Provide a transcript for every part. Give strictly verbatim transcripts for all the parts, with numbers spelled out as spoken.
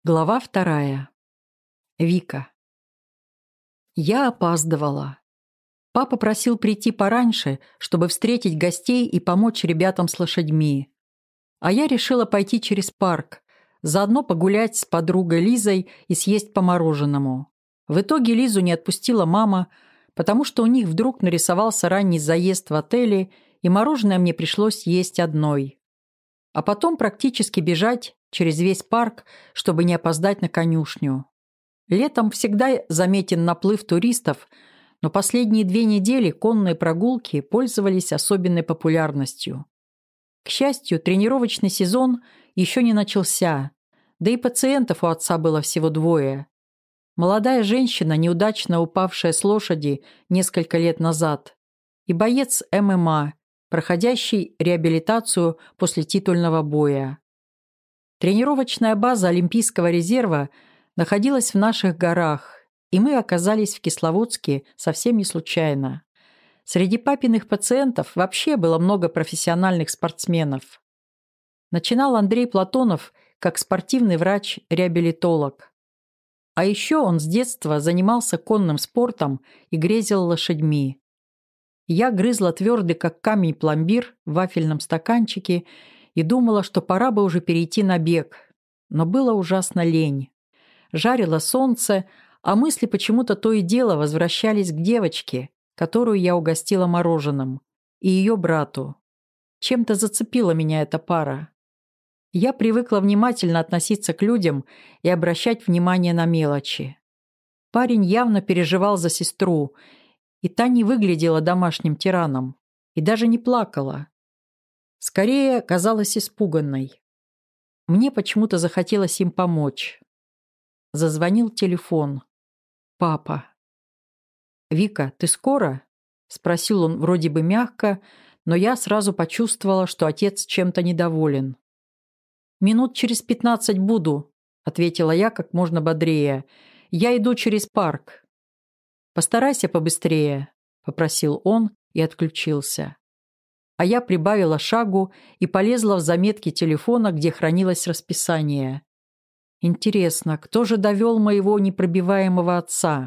Глава вторая. Вика. Я опаздывала. Папа просил прийти пораньше, чтобы встретить гостей и помочь ребятам с лошадьми. А я решила пойти через парк, заодно погулять с подругой Лизой и съесть по мороженому. В итоге Лизу не отпустила мама, потому что у них вдруг нарисовался ранний заезд в отеле, и мороженое мне пришлось есть одной. А потом практически бежать через весь парк, чтобы не опоздать на конюшню. Летом всегда заметен наплыв туристов, но последние две недели конные прогулки пользовались особенной популярностью. К счастью, тренировочный сезон еще не начался, да и пациентов у отца было всего двое. Молодая женщина, неудачно упавшая с лошади несколько лет назад, и боец эм эм а, проходящий реабилитацию после титульного боя. Тренировочная база Олимпийского резерва находилась в наших горах, и мы оказались в Кисловодске совсем не случайно. Среди папиных пациентов вообще было много профессиональных спортсменов. Начинал Андрей Платонов как спортивный врач-реабилитолог. А еще он с детства занимался конным спортом и грезил лошадьми. Я грызла твердый, как камень, пломбир в вафельном стаканчике и думала, что пора бы уже перейти на бег, но было ужасно лень. Жарило солнце, а мысли почему-то то и дело возвращались к девочке, которую я угостила мороженым, и ее брату. Чем-то зацепила меня эта пара. Я привыкла внимательно относиться к людям и обращать внимание на мелочи. Парень явно переживал за сестру, и та не выглядела домашним тираном, и даже не плакала. Скорее, казалась испуганной. Мне почему-то захотелось им помочь. Зазвонил телефон. Папа. «Вика, ты скоро?» – спросил он вроде бы мягко, но я сразу почувствовала, что отец чем-то недоволен. «Минут через пятнадцать буду», – ответила я как можно бодрее. «Я иду через парк». «Постарайся побыстрее», – попросил он и отключился. А я прибавила шагу и полезла в заметки телефона, где хранилось расписание. Интересно, кто же довел моего непробиваемого отца?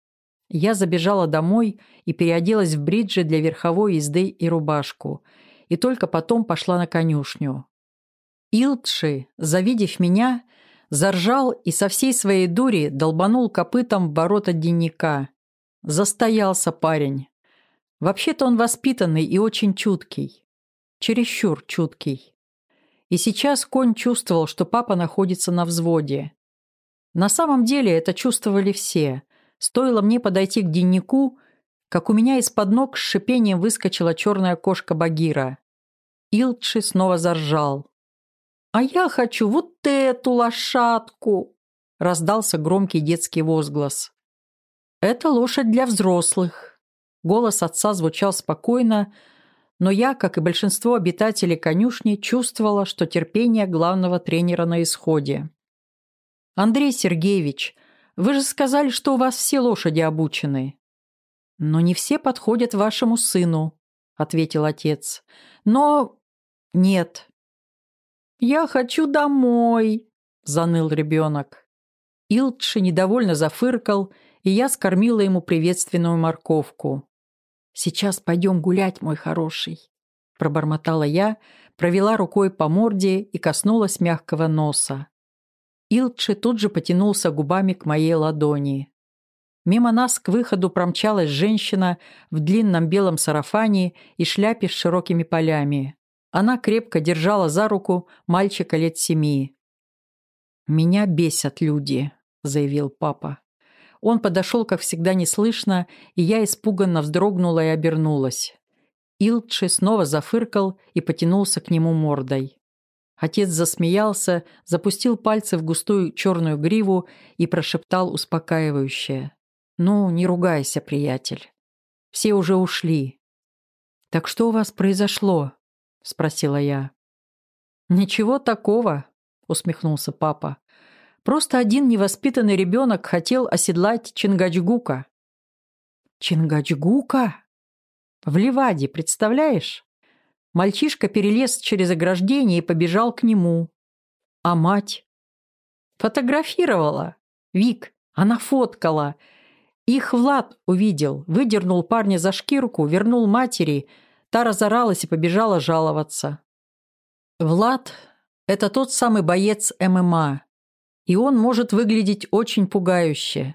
Я забежала домой и переоделась в бриджи для верховой езды и рубашку, и только потом пошла на конюшню. Илтши, завидев меня, заржал и со всей своей дури долбанул копытом в ворота денника. Застоялся парень. Вообще-то он воспитанный и очень чуткий. Чересчур чуткий. И сейчас конь чувствовал, что папа находится на взводе. На самом деле это чувствовали все. Стоило мне подойти к деннику, как у меня из-под ног с шипением выскочила черная кошка Багира. Илтши снова заржал. «А я хочу вот эту лошадку!» Раздался громкий детский возглас. «Это лошадь для взрослых». Голос отца звучал спокойно, но я, как и большинство обитателей конюшни, чувствовала, что терпение главного тренера на исходе. «Андрей Сергеевич, вы же сказали, что у вас все лошади обучены». «Но не все подходят вашему сыну», — ответил отец. «Но нет». «Я хочу домой», — заныл ребенок. Илтши недовольно зафыркал, и я скормила ему приветственную морковку. «Сейчас пойдем гулять, мой хороший», – пробормотала я, провела рукой по морде и коснулась мягкого носа. Илтши тут же потянулся губами к моей ладони. Мимо нас к выходу промчалась женщина в длинном белом сарафане и шляпе с широкими полями. Она крепко держала за руку мальчика лет семи. «Меня бесят люди», – заявил папа. Он подошел, как всегда, неслышно, и я испуганно вздрогнула и обернулась. Илтши снова зафыркал и потянулся к нему мордой. Отец засмеялся, запустил пальцы в густую черную гриву и прошептал успокаивающе. «Ну, не ругайся, приятель. Все уже ушли». «Так что у вас произошло?» – спросила я. «Ничего такого», – усмехнулся папа. «Просто один невоспитанный ребенок хотел оседлать Чингачгука». «Чингачгука? В Ливаде, представляешь? Мальчишка перелез через ограждение и побежал к нему. А мать? Фотографировала. Вик, она фоткала. Их Влад увидел, выдернул парня за шкирку, вернул матери. Та разоралась и побежала жаловаться. Влад – это тот самый боец эм эм а, и он может выглядеть очень пугающе.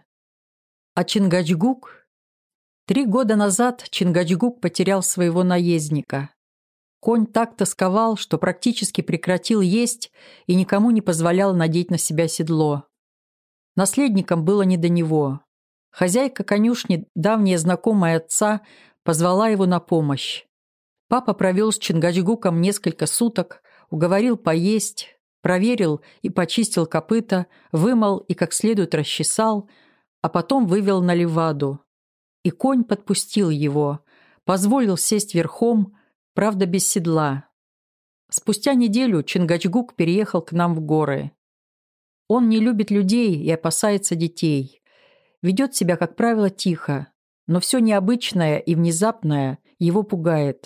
А Чингачгук? Три года назад Чингачгук потерял своего наездника. Конь так тосковал, что практически прекратил есть и никому не позволял надеть на себя седло. Наследникам было не до него. Хозяйка конюшни, давняя знакомая отца, позвала его на помощь. Папа провел с Чингачгуком несколько суток, уговорил поесть, проверил и почистил копыта, вымыл и как следует расчесал, а потом вывел на ливаду. И конь подпустил его, позволил сесть верхом, правда без седла. Спустя неделю Чингачгук переехал к нам в горы. Он не любит людей и опасается детей. Ведет себя, как правило, тихо, но все необычное и внезапное его пугает.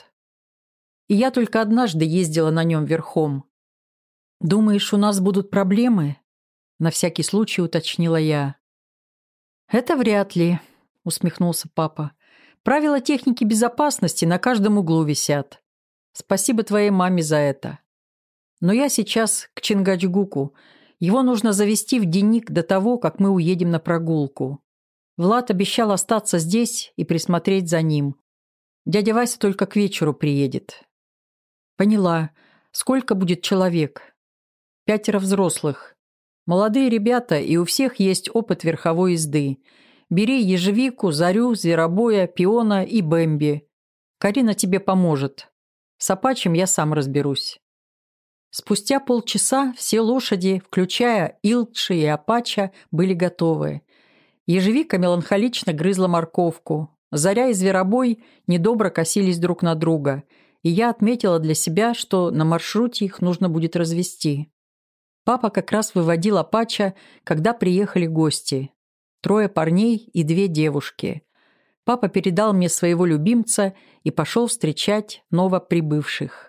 И я только однажды ездила на нем верхом. «Думаешь, у нас будут проблемы?» На всякий случай уточнила я. «Это вряд ли», — усмехнулся папа. «Правила техники безопасности на каждом углу висят. Спасибо твоей маме за это. Но я сейчас к Чингачгуку. Его нужно завести в денник до того, как мы уедем на прогулку. Влад обещал остаться здесь и присмотреть за ним. Дядя Вася только к вечеру приедет». «Поняла. Сколько будет человек?» «Пятеро взрослых. Молодые ребята, и у всех есть опыт верховой езды. Бери ежевику, зарю, зверобоя, пиона и бэмби. Карина тебе поможет. С апачем я сам разберусь». Спустя полчаса все лошади, включая Илтши и апача, были готовы. Ежевика меланхолично грызла морковку. Заря и зверобой недобро косились друг на друга, и я отметила для себя, что на маршруте их нужно будет развести. Папа как раз выводил апача, когда приехали гости. Трое парней и две девушки. Папа передал мне своего любимца и пошел встречать новоприбывших.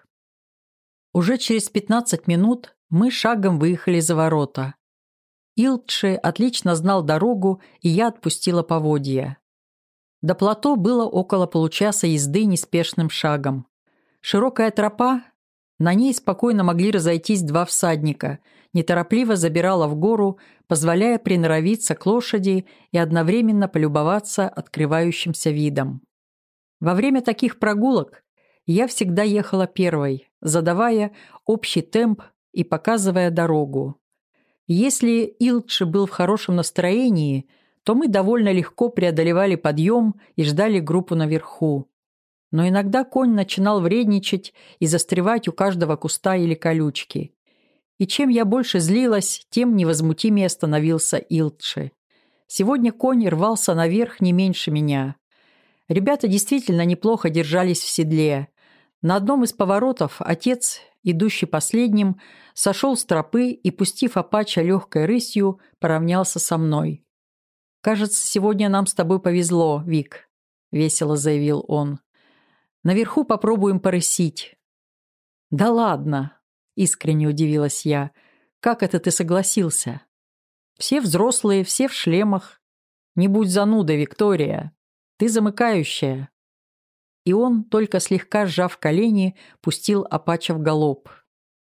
Уже через пятнадцать минут мы шагом выехали за ворота. Илтши отлично знал дорогу, и я отпустила поводья. До плато было около получаса езды неспешным шагом. Широкая тропа, на ней спокойно могли разойтись два всадника, неторопливо забирала в гору, позволяя приноровиться к лошади и одновременно полюбоваться открывающимся видом. Во время таких прогулок я всегда ехала первой, задавая общий темп и показывая дорогу. Если Илтши был в хорошем настроении, то мы довольно легко преодолевали подъем и ждали группу наверху. Но иногда конь начинал вредничать и застревать у каждого куста или колючки. И чем я больше злилась, тем невозмутимее становился Илтши. Сегодня конь рвался наверх не меньше меня. Ребята действительно неплохо держались в седле. На одном из поворотов отец, идущий последним, сошел с тропы и, пустив апача легкой рысью, поравнялся со мной. «Кажется, сегодня нам с тобой повезло, Вик», — весело заявил он. «Наверху попробуем порысить». «Да ладно», — искренне удивилась я. «Как это ты согласился?» «Все взрослые, все в шлемах. Не будь занудой, Виктория. Ты замыкающая». И он, только слегка сжав колени, пустил апача в галоп.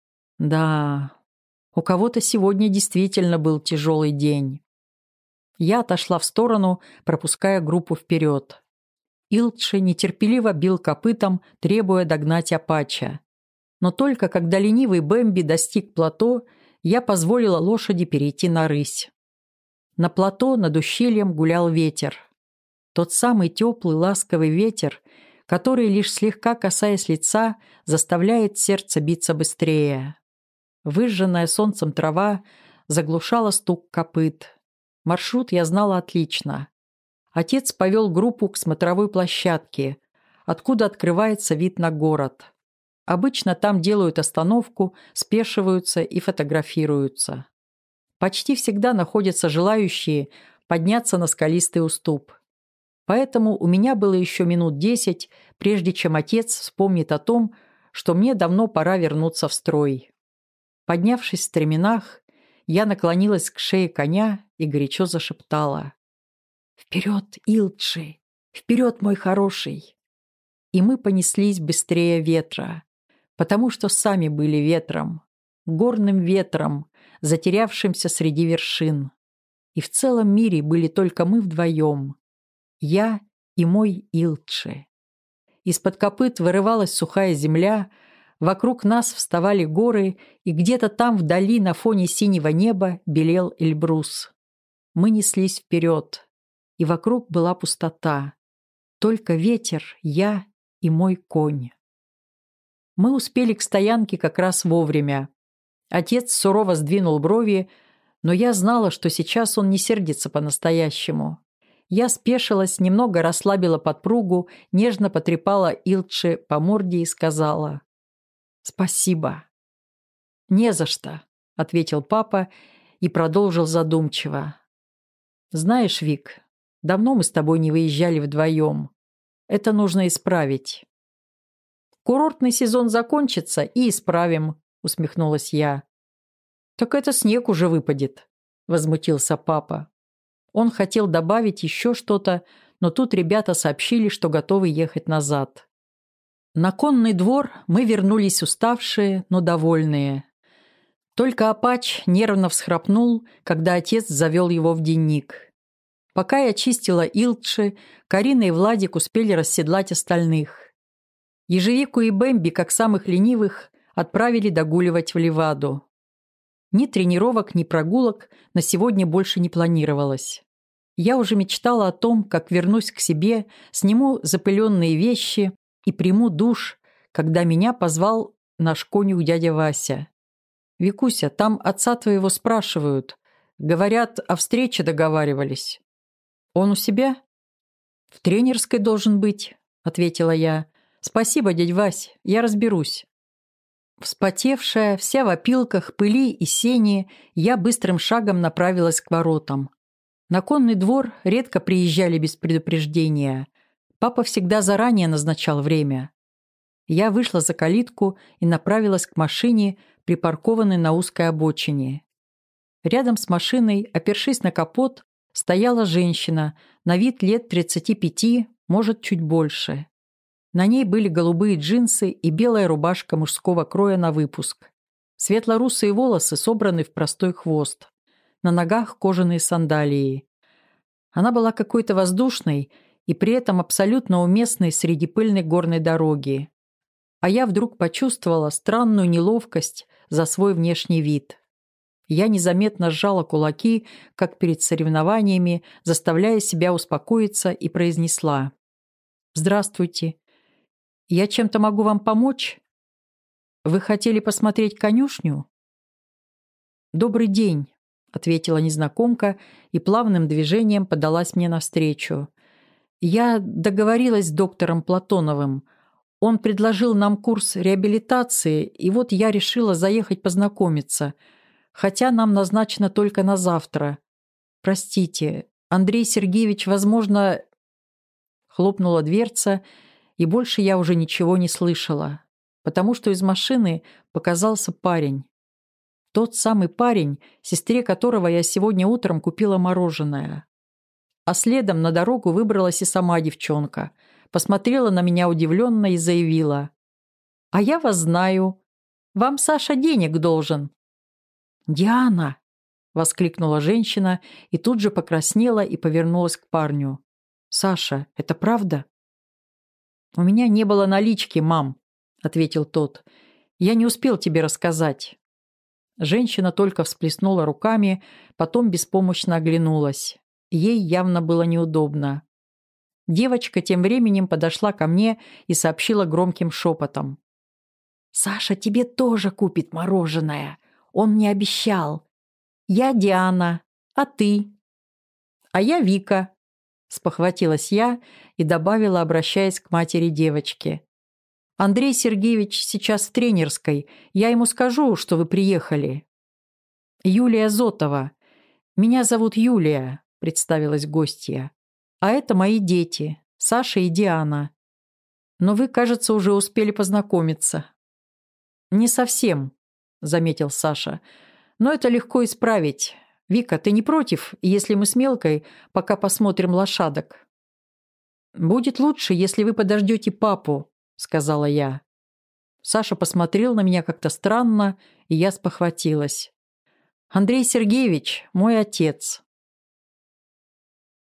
Да, у кого-то сегодня действительно был тяжелый день. Я отошла в сторону, пропуская группу вперед. Илтши нетерпеливо бил копытом, требуя догнать апача. Но только когда ленивый Бэмби достиг плато, я позволила лошади перейти на рысь. На плато над ущельем гулял ветер. Тот самый теплый ласковый ветер, который, лишь слегка касаясь лица, заставляет сердце биться быстрее. Выжженная солнцем трава заглушала стук копыт. Маршрут я знала отлично. Отец повел группу к смотровой площадке, откуда открывается вид на город. Обычно там делают остановку, спешиваются и фотографируются. Почти всегда находятся желающие подняться на скалистый уступ. Поэтому у меня было еще минут десять, прежде чем отец вспомнит о том, что мне давно пора вернуться в строй. Поднявшись в стременах, я наклонилась к шее коня и горячо зашептала: «Вперед, Илчи! Вперед, мой хороший!» И мы понеслись быстрее ветра, потому что сами были ветром, горным ветром, затерявшимся среди вершин. И в целом мире были только мы вдвоем, я и мой Илчи. Из-под копыт вырывалась сухая земля, вокруг нас вставали горы, и где-то там вдали на фоне синего неба белел Эльбрус. Мы неслись вперед, и вокруг была пустота. Только ветер, я и мой конь. Мы успели к стоянке как раз вовремя. Отец сурово сдвинул брови, но я знала, что сейчас он не сердится по-настоящему. Я спешилась, немного расслабила подпругу, нежно потрепала Илчи по морде и сказала: «Спасибо». «Не за что», — ответил папа и продолжил задумчиво. «Знаешь, Вик, давно мы с тобой не выезжали вдвоем. Это нужно исправить». «Курортный сезон закончится, и исправим», — усмехнулась я. «Так это снег уже выпадет», — возмутился папа. Он хотел добавить еще что-то, но тут ребята сообщили, что готовы ехать назад. На конный двор мы вернулись уставшие, но довольные. Только Апач нервно всхрапнул, когда отец завел его в денник. Пока я чистила Илчи, Карина и Владик успели расседлать остальных. Ежевику и Бэмби, как самых ленивых, отправили догуливать в Леваду. Ни тренировок, ни прогулок на сегодня больше не планировалось. Я уже мечтала о том, как вернусь к себе, сниму запыленные вещи и приму душ, когда меня позвал наш конюх дядя Вася. «Викуся, там отца твоего спрашивают. Говорят, о встрече договаривались». «Он у себя?» «В тренерской должен быть», — ответила я. «Спасибо, дядь Вась, я разберусь». Вспотевшая, вся в опилках, пыли и сени, я быстрым шагом направилась к воротам. На конный двор редко приезжали без предупреждения. Папа всегда заранее назначал время. Я вышла за калитку и направилась к машине, припаркованной на узкой обочине. Рядом с машиной, опершись на капот, стояла женщина, на вид лет тридцати пяти, может, чуть больше. На ней были голубые джинсы и белая рубашка мужского кроя на выпуск. Светло-русые волосы собраны в простой хвост. На ногах кожаные сандалии. Она была какой-то воздушной и при этом абсолютно уместной среди пыльной горной дороги. А я вдруг почувствовала странную неловкость за свой внешний вид. Я незаметно сжала кулаки, как перед соревнованиями, заставляя себя успокоиться, и произнесла: «Здравствуйте. Я чем-то могу вам помочь? Вы хотели посмотреть конюшню?» «Добрый день», — ответила незнакомка и плавным движением подалась мне навстречу. «Я договорилась с доктором Платоновым. Он предложил нам курс реабилитации, и вот я решила заехать познакомиться, хотя нам назначено только на завтра. Простите, Андрей Сергеевич, возможно...» Хлопнула дверца, и больше я уже ничего не слышала, потому что из машины показался парень. Тот самый парень, сестре которого я сегодня утром купила мороженое. А следом на дорогу выбралась и сама девчонка, посмотрела на меня удивленно и заявила: «А я вас знаю. Вам Саша денег должен». «Диана!» — воскликнула женщина и тут же покраснела и повернулась к парню. «Саша, это правда?» «У меня не было налички, мам», — ответил тот. «Я не успел тебе рассказать». Женщина только всплеснула руками, потом беспомощно оглянулась. Ей явно было неудобно. Девочка тем временем подошла ко мне и сообщила громким шепотом: «Саша тебе тоже купит мороженое. Он мне обещал. Я Диана, а ты?» «А я Вика», — спохватилась я и добавила, обращаясь к матери девочки: «Андрей Сергеевич сейчас в тренерской. Я ему скажу, что вы приехали». «Юлия Зотова. Меня зовут Юлия», — представилась гостья. «А это мои дети, Саша и Диана. Но вы, кажется, уже успели познакомиться». «Не совсем», — заметил Саша. Но это легко исправить. Вика, ты не против, если мы с Мелкой пока посмотрим лошадок?» «Будет лучше, если вы подождете папу», — сказала я. Саша посмотрел на меня как-то странно, и я спохватилась. «Андрей Сергеевич, мой отец.